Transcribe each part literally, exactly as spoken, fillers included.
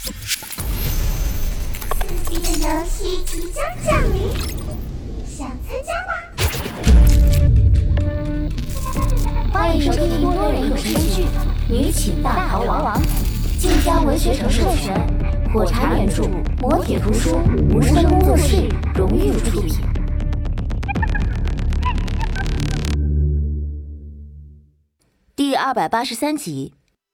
刺激的游戏即将降临，想参加吗？ 欢迎收听多人有声剧《女寝大逃亡》，晋江文学城授权，火柴原著，磨铁图书，无声工作室荣誉出品。第二百八十三集。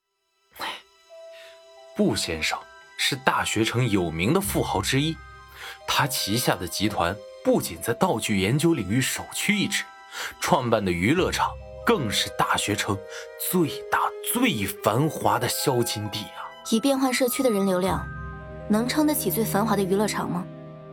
布先生是大学城有名的富豪之一，他旗下的集团不仅在道具研究领域首屈一指，创办的娱乐场更是大学城最大最繁华的销金地啊！ 以变幻社区的人流量，能撑得起最繁华的娱乐场吗？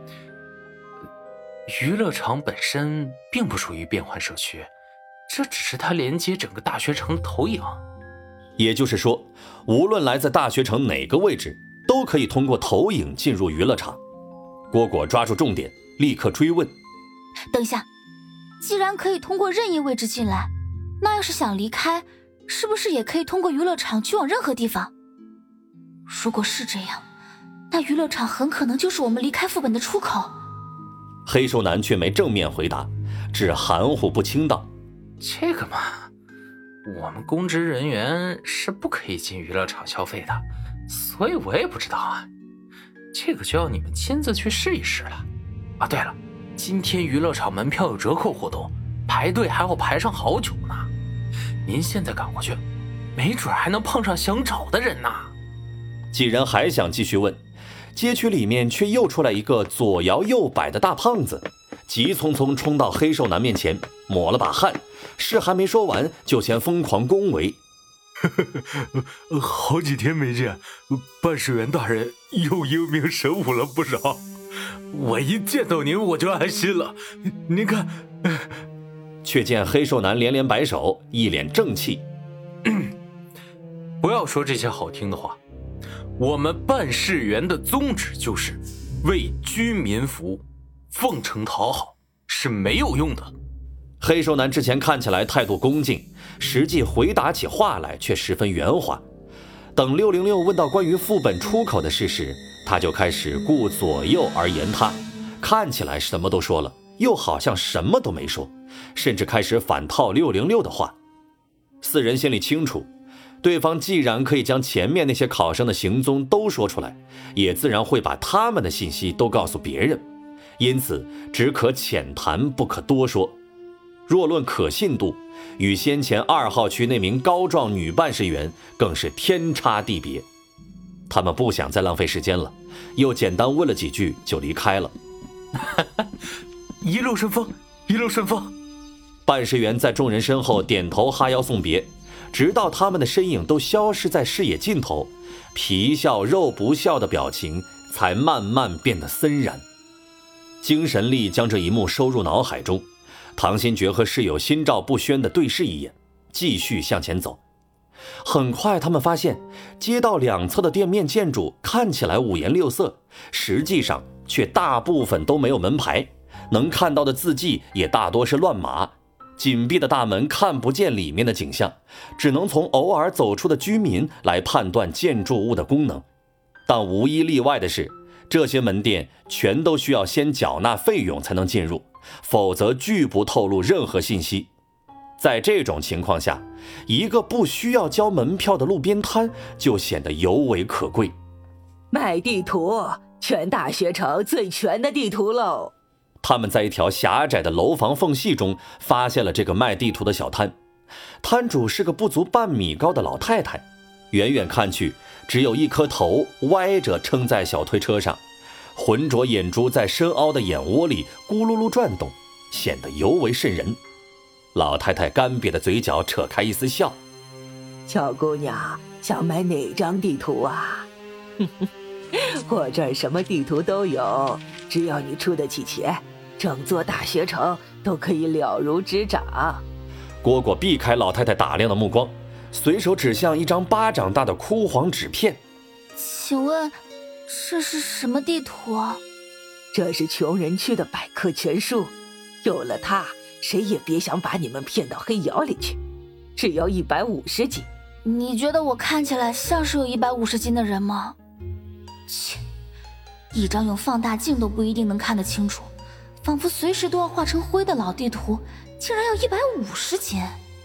娱乐场本身并不属于变幻社区，这只是它连接整个大学城的投影。 也就是说，无论来自大学城哪个位置，都可以通过投影进入娱乐场。蝈蝈抓住重点，立刻追问： 等一下，既然可以通过任意位置进来，那要是想离开，是不是也可以通过娱乐场去往任何地方？如果是这样，那娱乐场很可能就是我们离开副本的出口。 黑手男却没正面回答，只含糊不清道： 这个嘛，我们公职人员是不可以进娱乐场消费的，所以我也不知道啊。这个就要你们亲自去试一试了。啊，对了，今天娱乐场门票有折扣活动，排队还要排上好久呢。您现在赶过去，没准还能碰上想找的人呢。 几人还想继续问，街区里面却又出来一个左摇右摆的大胖子，急匆匆冲到黑瘦男面前，抹了把汗，事还没说完就先疯狂恭维。 好几天没见，办事员大人又英明神武了不少。我一见到您我就安心了。您看， 却见黑瘦男连连摆手，一脸正气。 不要说这些好听的话，我们办事员的宗旨就是为居民服务，奉承讨好是没有用的。 黑瘦男之前看起来态度恭敬，实际回答起话来却十分圆滑。等六零六问到关于副本出口的事时，他就开始顾左右而言他，看起来什么都说了，又好像什么都没说，甚至开始反套六零六的话。四人心里清楚，对方既然可以将前面那些考生的行踪都说出来，也自然会把他们的信息都告诉别人，因此只可浅谈不可多说。若论可信度，与先前二号区那名高壮女办事员更是天差地别。他们不想再浪费时间了，又简单问了几句就离开了。 一路顺风，一路顺风。 办事员在众人身后点头哈腰送别，直到他们的身影都消失在视野尽头，皮笑肉不笑的表情才慢慢变得森然。精神力将这一幕收入脑海中，唐新觉和室友心照不宣地对视一眼，继续向前走。很快他们发现，街道两侧的店面建筑看起来五颜六色，实际上却大部分都没有门牌，能看到的字迹也大多是乱码。紧闭的大门看不见里面的景象，只能从偶尔走出的居民来判断建筑物的功能。但无一例外的是，这些门店全都需要先缴纳费用才能进入，否则拒不透露任何信息。在这种情况下，一个不需要交门票的路边摊就显得尤为可贵。 卖地图，全大学城最全的地图喽！ 他们在一条狭窄的楼房缝隙中发现了这个卖地图的小摊，摊主是个不足半米高的老太太，远远看去只有一颗头歪着撑在小推车上，浑浊眼珠在深凹的眼窝里咕噜噜转动，显得尤为瘆人。老太太干瘪的嘴角扯开一丝笑： 小姑娘，想买哪张地图啊？我这儿什么地图都有，只要你出得起钱，整座大学城都可以了如指掌。 蝈蝈避开老太太打量的目光，随手指向一张巴掌大的枯黄纸片。 请问这是什么地图啊？ 这是穷人区的百科全书，有了它，谁也别想把你们骗到黑窑里去。只要一百五十斤。 你觉得我看起来像是有一百五十斤的人吗？ 切，一张用放大镜都不一定能看得清楚，仿佛随时都要化成灰的老地图，竟然要一百五十斤。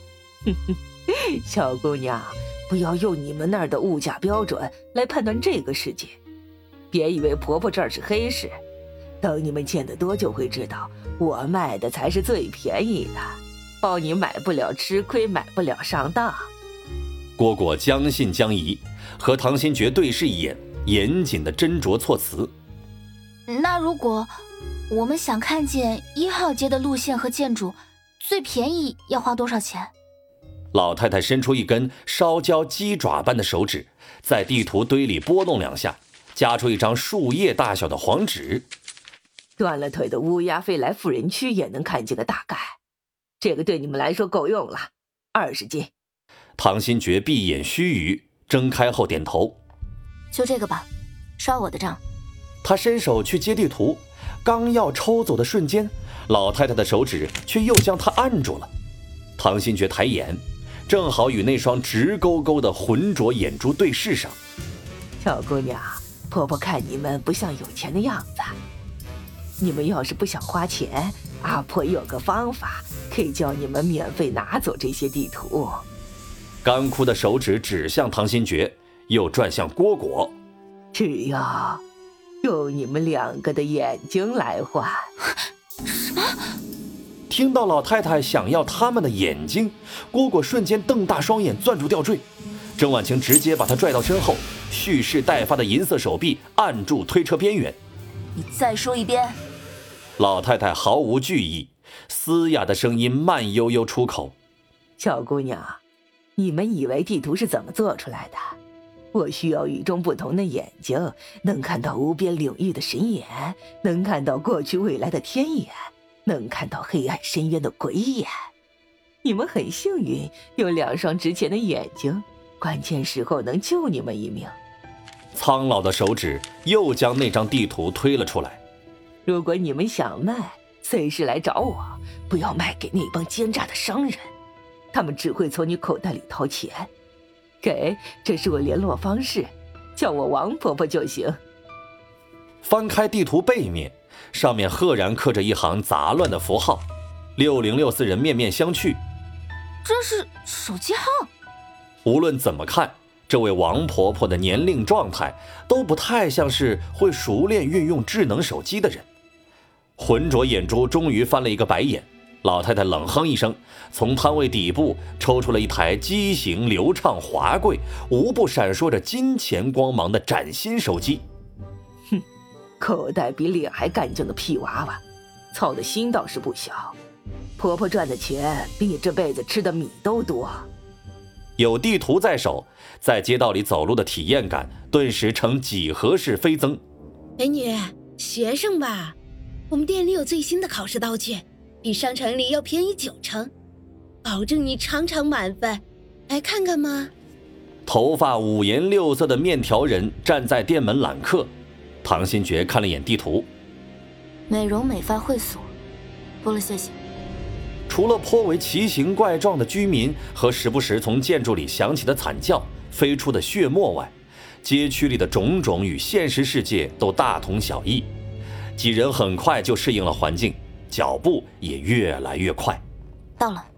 小姑娘，不要用你们那儿的物价标准来判断这个世界。别以为婆婆这儿是黑市，等你们见得多就会知道，我卖的才是最便宜的，包你买不了吃亏，买不了上当。 蝈蝈将信将疑，和唐新觉对视一眼，严谨地斟酌措辞。 那如果我们想看见一号街的路线和建筑，最便宜要花多少钱？ 老太太伸出一根烧焦鸡爪般的手指，在地图堆里拨弄两下，夹出一张树叶大小的黄纸。 断了腿的乌鸦飞来富人区也能看见个大概，这个对你们来说够用了，二十斤。 唐新觉闭眼须臾，睁开后点头。 就这个吧，刷我的账。 他伸手去接地图，刚要抽走的瞬间，老太太的手指却又将他按住了。唐新觉抬眼，正好与那双直勾勾的浑浊眼珠对视上。 小姑娘，婆婆看你们不像有钱的样子，你们要是不想花钱，阿婆有个方法可以叫你们免费拿走这些地图。 干枯的手指指向唐新觉，又转向蝈蝈。 只要用你们两个的眼睛来换。 什么？ 听到老太太想要他们的眼睛，蝈蝈瞬间瞪大双眼，攥住吊坠。郑婉晴直接把他拽到身后，蓄势待发的银色手臂按住推车边缘。 你再说一遍。 老太太毫无惧意，嘶哑的声音慢悠悠出口： 小姑娘，你们以为地图是怎么做出来的？我需要与众不同的眼睛，能看到无边领域的神眼，能看到过去未来的天眼，能看到黑暗深渊的鬼眼。你们很幸运，有两双值钱的眼睛，关键时候能救你们一命。 苍老的手指又将那张地图推了出来。 如果你们想卖，随时来找我，不要卖给那帮奸诈的商人，他们只会从你口袋里掏钱。给，这是我联络方式，叫我王婆婆就行。 翻开地图背面，上面赫然刻着一行杂乱的符号，六零六四人面面相觑。 这是手机号。 无论怎么看，这位王婆婆的年龄状态都不太像是会熟练运用智能手机的人。浑浊眼珠终于翻了一个白眼，老太太冷哼一声，从摊位底部抽出了一台机型流畅华贵、无不闪烁着金钱光芒的崭新手机。 哼，口袋比脸还干净的屁娃娃，操的心倒是不小。婆婆赚的钱比你这辈子吃的米都多。 有地图在手，在街道里走路的体验感顿时呈几何式飞增。 美女，学生吧？我们店里有最新的考试道具，比商城里要便宜九成，保证你场场满分。来看看吗？ 头发五颜六色的面条人站在店门揽客。唐新觉看了眼地图， 美容美发会所，多了谢谢。 除了颇为奇形怪状的居民和时不时从建筑里响起的惨叫、飞出的血沫外，街区里的种种与现实世界都大同小异。几人很快就适应了环境，脚步也越来越快。 到了。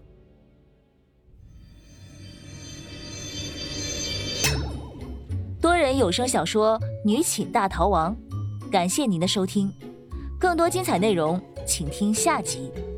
多人有声小说《女寝大逃亡》，感谢您的收听，更多精彩内容请听下集。